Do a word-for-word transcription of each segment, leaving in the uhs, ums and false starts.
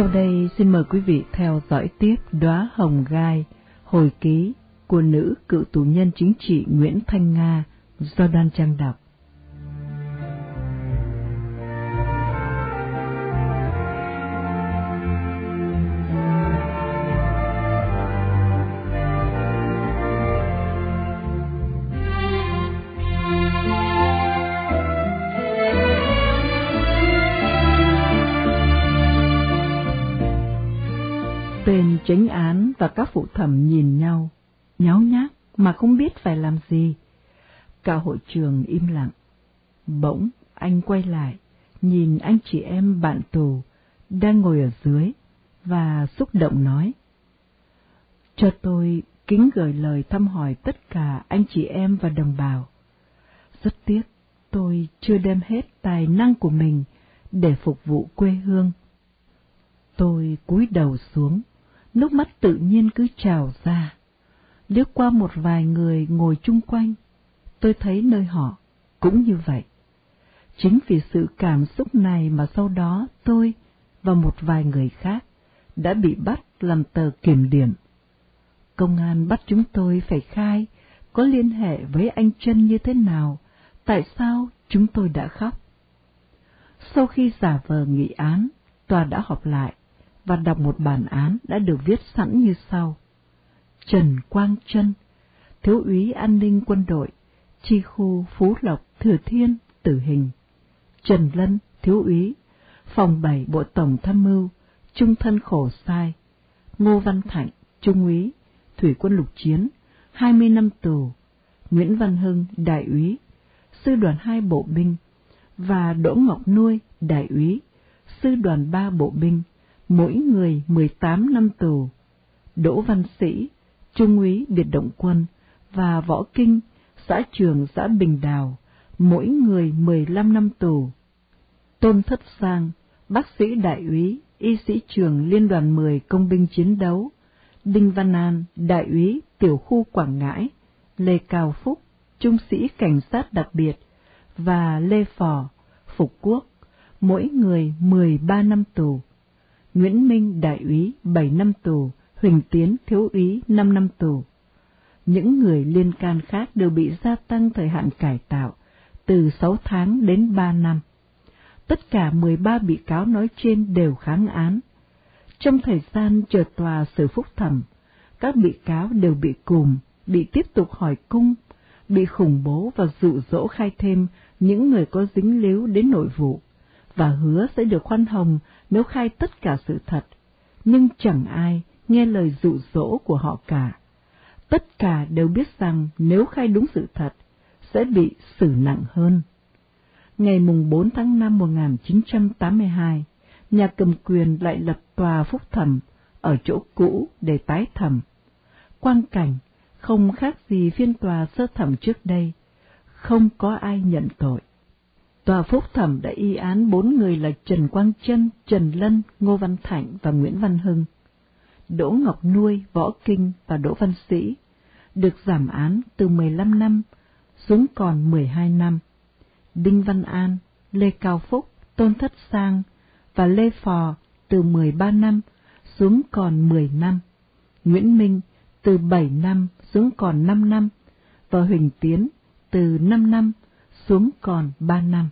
Sau đây xin mời quý vị theo dõi tiếp Đóa Hồng Gai, hồi ký của nữ cựu tù nhân chính trị Nguyễn Thanh Nga do Đoan Trang đọc. Tên chánh án và các phụ thẩm nhìn nhau, nháo nhác mà không biết phải làm gì. Cả hội trường im lặng. Bỗng anh quay lại, nhìn anh chị em bạn tù đang ngồi ở dưới và xúc động nói: "Cho tôi kính gửi lời thăm hỏi tất cả anh chị em và đồng bào. Rất tiếc tôi chưa đem hết tài năng của mình để phục vụ quê hương." Tôi cúi đầu xuống, nước mắt tự nhiên cứ trào ra. Liếc qua một vài người ngồi chung quanh, tôi thấy nơi họ cũng như vậy. Chính vì sự cảm xúc này mà sau đó tôi và một vài người khác đã bị bắt làm tờ kiểm điểm. Công an bắt chúng tôi phải khai có liên hệ với anh Trân như thế nào, tại sao chúng tôi đã khóc. Sau khi giả vờ nghị án, tòa đã họp lại và đọc một bản án đã được viết sẵn như sau: Trần Quang Trân, thiếu úy an ninh quân đội, chi khu Phú Lộc, Thừa Thiên, tử hình. Trần Lân, thiếu úy, phòng bảy Bộ Tổng Tham mưu, trung thân khổ sai. Ngô Văn Thạnh, trung úy, thủy quân lục chiến, hai mươi năm tù. Nguyễn Văn Hưng, đại úy, sư đoàn hai bộ binh, và Đỗ Ngọc Nuôi, đại úy, sư đoàn ba bộ binh, mỗi người mười tám năm tù. Đỗ Văn Sĩ, trung úy biệt động quân, và Võ Kinh, xã trưởng xã Bình Đào, mỗi người mười lăm năm tù. Tôn Thất Sang, bác sĩ đại úy, y sĩ trưởng Liên đoàn mười công binh chiến đấu. Đinh Văn An, đại úy tiểu khu Quảng Ngãi. Lê Cao Phúc, trung sĩ cảnh sát đặc biệt, và Lê Phò, phục quốc, mỗi người mười ba năm tù. Nguyễn Minh, đại úy, bảy năm tù. Huỳnh Tiến, thiếu úy, năm năm tù. Những người liên can khác đều bị gia tăng thời hạn cải tạo, từ sáu tháng đến ba năm. Tất cả mười ba bị cáo nói trên đều kháng án. Trong thời gian chờ tòa xử phúc thẩm, các bị cáo đều bị cùm, bị tiếp tục hỏi cung, bị khủng bố và dụ dỗ khai thêm những người có dính líu đến nội vụ, và hứa sẽ được khoan hồng nếu khai tất cả sự thật, nhưng chẳng ai nghe lời dụ dỗ của họ cả. Tất cả đều biết rằng nếu khai đúng sự thật, sẽ bị xử nặng hơn. Ngày mùng bốn tháng năm một nghìn chín trăm tám mươi hai, nhà cầm quyền lại lập tòa phúc thẩm ở chỗ cũ để tái thẩm. Quang cảnh không khác gì phiên tòa sơ thẩm trước đây, không có ai nhận tội. Tòa phúc thẩm đã y án bốn người là Trần Quang Trân, Trần Lân, Ngô Văn Thạnh và Nguyễn Văn Hưng. Đỗ Ngọc Nuôi, Võ Kinh và Đỗ Văn Sĩ được giảm án từ mười lăm năm xuống còn mười hai năm. Đinh Văn An, Lê Cao Phúc, Tôn Thất Sang và Lê Phò từ mười ba năm xuống còn mười năm. Nguyễn Minh từ bảy năm xuống còn năm năm và Huỳnh Tiến từ năm năm xuống còn ba năm.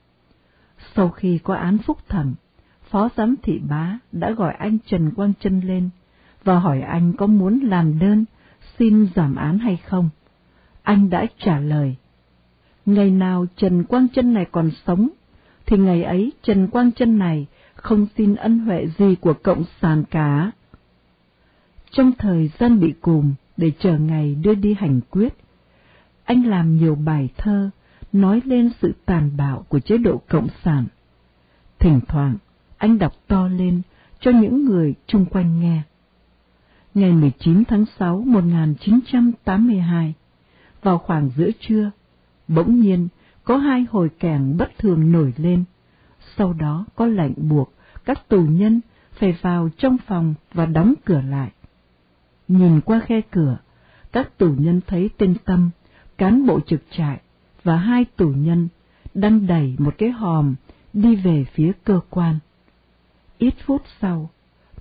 Sau khi có án phúc thẩm, Phó Giám thị Bá đã gọi anh Trần Quang Trân lên và hỏi anh có muốn làm đơn xin giảm án hay không. Anh đã trả lời: ngày nào Trần Quang Trân này còn sống, thì ngày ấy Trần Quang Trân này không xin ân huệ gì của Cộng sản cả. Trong thời gian bị cùm để chờ ngày đưa đi hành quyết, anh làm nhiều bài thơ nói lên sự tàn bạo của chế độ Cộng sản. Thỉnh thoảng, anh đọc to lên cho những người chung quanh nghe. Ngày mười chín tháng sáu một nghìn chín trăm tám mươi hai, vào khoảng giữa trưa, bỗng nhiên có hai hồi kèn bất thường nổi lên. Sau đó có lệnh buộc các tù nhân phải vào trong phòng và đóng cửa lại. Nhìn qua khe cửa, các tù nhân thấy tên Tâm, cán bộ trực trại, và hai tù nhân đang đẩy một cái hòm đi về phía cơ quan. Ít phút sau,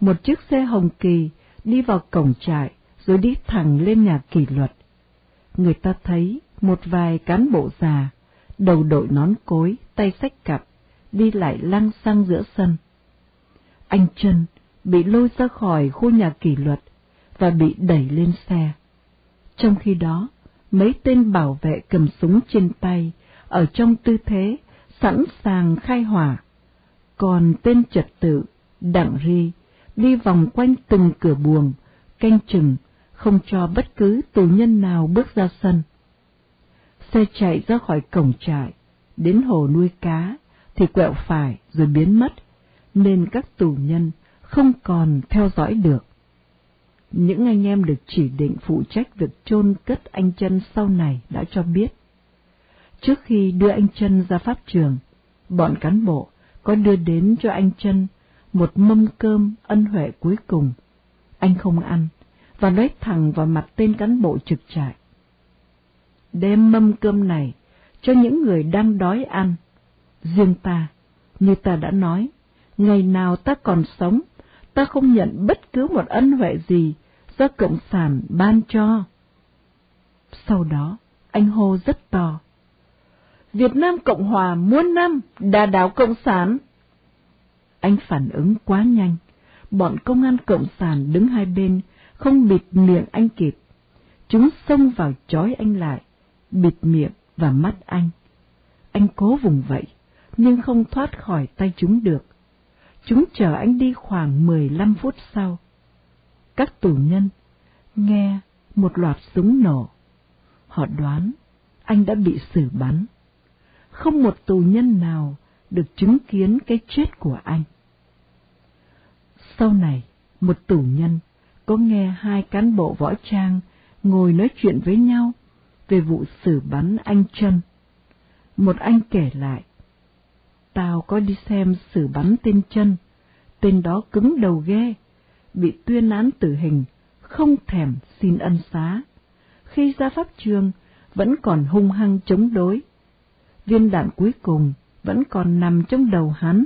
một chiếc xe hồng kỳ đi vào cổng trại rồi đi thẳng lên nhà kỷ luật. Người ta thấy một vài cán bộ già, đầu đội nón cối, tay xách cặp, đi lại lăng xăng giữa sân. Anh Trân bị lôi ra khỏi khu nhà kỷ luật và bị đẩy lên xe. Trong khi đó, mấy tên bảo vệ cầm súng trên tay, ở trong tư thế sẵn sàng khai hỏa. Còn tên trật tự, Đặng Ri, đi vòng quanh từng cửa buồng, canh chừng, không cho bất cứ tù nhân nào bước ra sân. Xe chạy ra khỏi cổng trại, đến hồ nuôi cá, thì quẹo phải rồi biến mất, nên các tù nhân không còn theo dõi được. Những anh em được chỉ định phụ trách việc chôn cất anh Trân sau này đã cho biết. Trước khi đưa anh Trân ra pháp trường, bọn cán bộ có đưa đến cho anh Trân một mâm cơm ân huệ cuối cùng. Anh không ăn, và nói thẳng vào mặt tên cán bộ trực trại: đem mâm cơm này cho những người đang đói ăn. Riêng ta, như ta đã nói, ngày nào ta còn sống, ta không nhận bất cứ một ân huệ gì do Cộng sản ban cho. Sau đó, anh hô rất to: Việt Nam Cộng Hòa muôn năm đà đảo Cộng sản. Anh phản ứng quá nhanh, bọn công an Cộng sản đứng hai bên không bịt miệng anh kịp. Chúng xông vào trói anh lại, bịt miệng và mắt anh. Anh cố vùng vẫy, nhưng không thoát khỏi tay chúng được. Chúng chờ anh đi khoảng mười lăm phút sau. Các tù nhân nghe một loạt súng nổ. Họ đoán anh đã bị xử bắn. Không một tù nhân nào được chứng kiến cái chết của anh. Sau này, một tù nhân có nghe hai cán bộ võ trang ngồi nói chuyện với nhau về vụ xử bắn anh Trân. Một anh kể lại: tao có đi xem xử bắn tên Trân, tên đó cứng đầu ghê, bị tuyên án tử hình, không thèm xin ân xá. Khi ra pháp trường, vẫn còn hung hăng chống đối. Viên đạn cuối cùng vẫn còn nằm trong đầu hắn.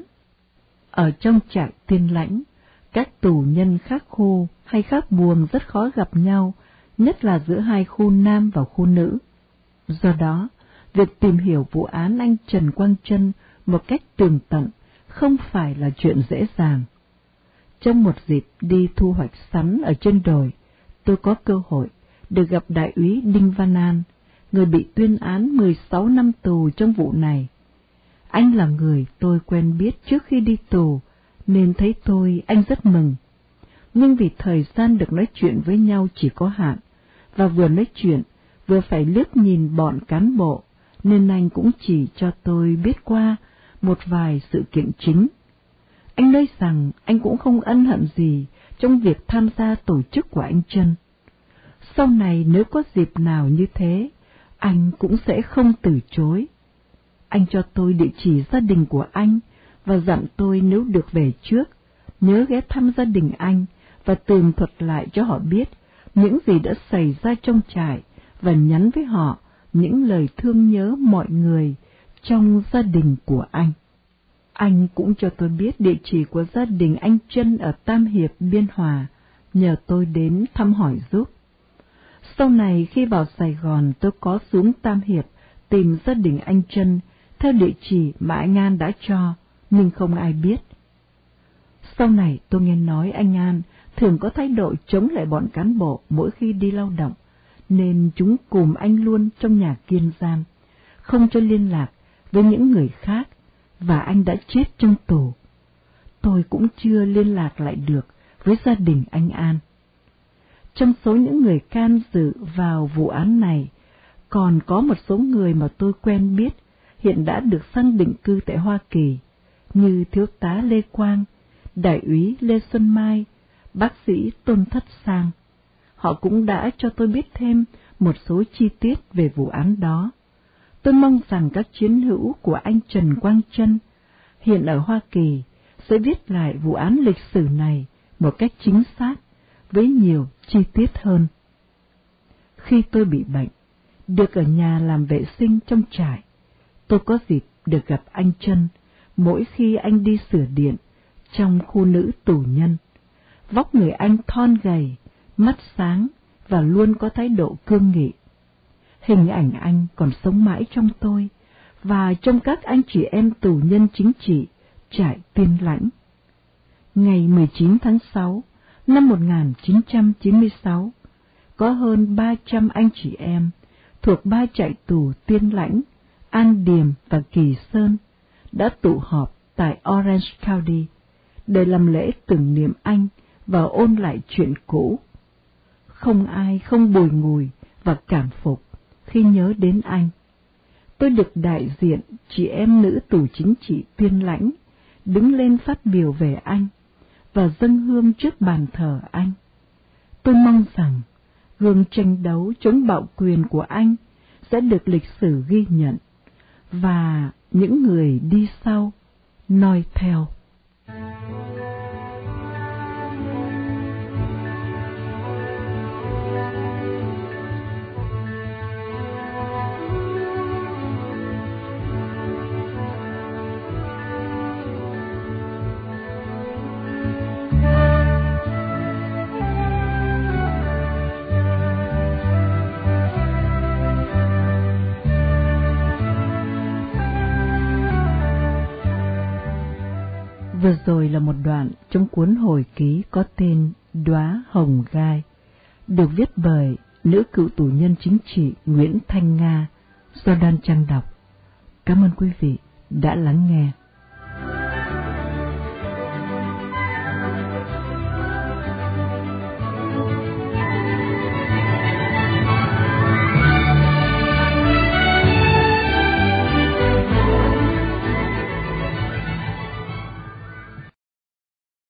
Ở trong trại Tiên Lãnh, các tù nhân khác khu hay khác buồng rất khó gặp nhau, nhất là giữa hai khu nam và khu nữ. Do đó, việc tìm hiểu vụ án anh Trần Quang Trân một cách tường tận không phải là chuyện dễ dàng. Trong một dịp đi thu hoạch sắn ở trên đồi, tôi có cơ hội được gặp đại úy Đinh Văn An, người bị tuyên án mười sáu năm tù trong vụ này. Anh là người tôi quen biết trước khi đi tù, nên thấy tôi anh rất mừng. Nhưng vì thời gian được nói chuyện với nhau chỉ có hạn, và vừa nói chuyện vừa phải liếc nhìn bọn cán bộ, nên anh cũng chỉ cho tôi biết qua một vài sự kiện chính. Anh nói rằng anh cũng không ân hận gì trong việc tham gia tổ chức của anh Trân. Sau này nếu có dịp nào như thế, anh cũng sẽ không từ chối. Anh cho tôi địa chỉ gia đình của anh và dặn tôi nếu được về trước, nhớ ghé thăm gia đình anh và tường thuật lại cho họ biết những gì đã xảy ra trong trại và nhắn với họ những lời thương nhớ mọi người trong gia đình của anh. Anh cũng cho tôi biết địa chỉ của gia đình anh Trân ở Tam Hiệp, Biên Hòa, nhờ tôi đến thăm hỏi giúp. Sau này khi vào Sài Gòn, tôi có xuống Tam Hiệp tìm gia đình anh Trân theo địa chỉ mà anh An đã cho, nhưng không ai biết. Sau này tôi nghe nói anh An thường có thái độ chống lại bọn cán bộ mỗi khi đi lao động, nên chúng cùm anh luôn trong nhà kiên giam, không cho liên lạc với những người khác, và anh đã chết trong tù. Tôi cũng chưa liên lạc lại được với gia đình anh An. Trong số những người can dự vào vụ án này, còn có một số người mà tôi quen biết hiện đã được sang định cư tại Hoa Kỳ, như Thiếu tá Lê Quang, Đại úy Lê Xuân Mai, bác sĩ Tôn Thất Sang. Họ cũng đã cho tôi biết thêm một số chi tiết về vụ án đó. Tôi mong rằng các chiến hữu của anh Trần Quang Trân hiện ở Hoa Kỳ sẽ viết lại vụ án lịch sử này một cách chính xác, với nhiều chi tiết hơn. Khi tôi bị bệnh, được ở nhà làm vệ sinh trong trại, tôi có dịp được gặp anh Trân mỗi khi anh đi sửa điện trong khu nữ tù nhân. Vóc người anh thon gầy, mắt sáng và luôn có thái độ cương nghị. Hình ảnh anh còn sống mãi trong tôi và trong các anh chị em tù nhân chính trị trại Tiên Lãnh. Ngày mười chín tháng sáu năm một nghìn chín trăm chín mươi sáu, có hơn ba trăm anh chị em thuộc ba trại tù Tiên Lãnh, An Điềm và Kỳ Sơn đã tụ họp tại Orange County để làm lễ tưởng niệm anh và ôn lại chuyện cũ. Không ai không bùi ngùi và cảm phục khi nhớ đến anh. Tôi được đại diện chị em nữ tù chính trị Tiên Lãnh đứng lên phát biểu về anh và dâng hương trước bàn thờ anh. Tôi mong rằng gương tranh đấu chống bạo quyền của anh sẽ được lịch sử ghi nhận và những người đi sau noi theo. Vừa rồi là một đoạn trong cuốn hồi ký có tên Đóa Hồng Gai, được viết bởi nữ cựu tù nhân chính trị Nguyễn Thanh Nga, do Đoan Trang đọc. Cảm ơn quý vị đã lắng nghe.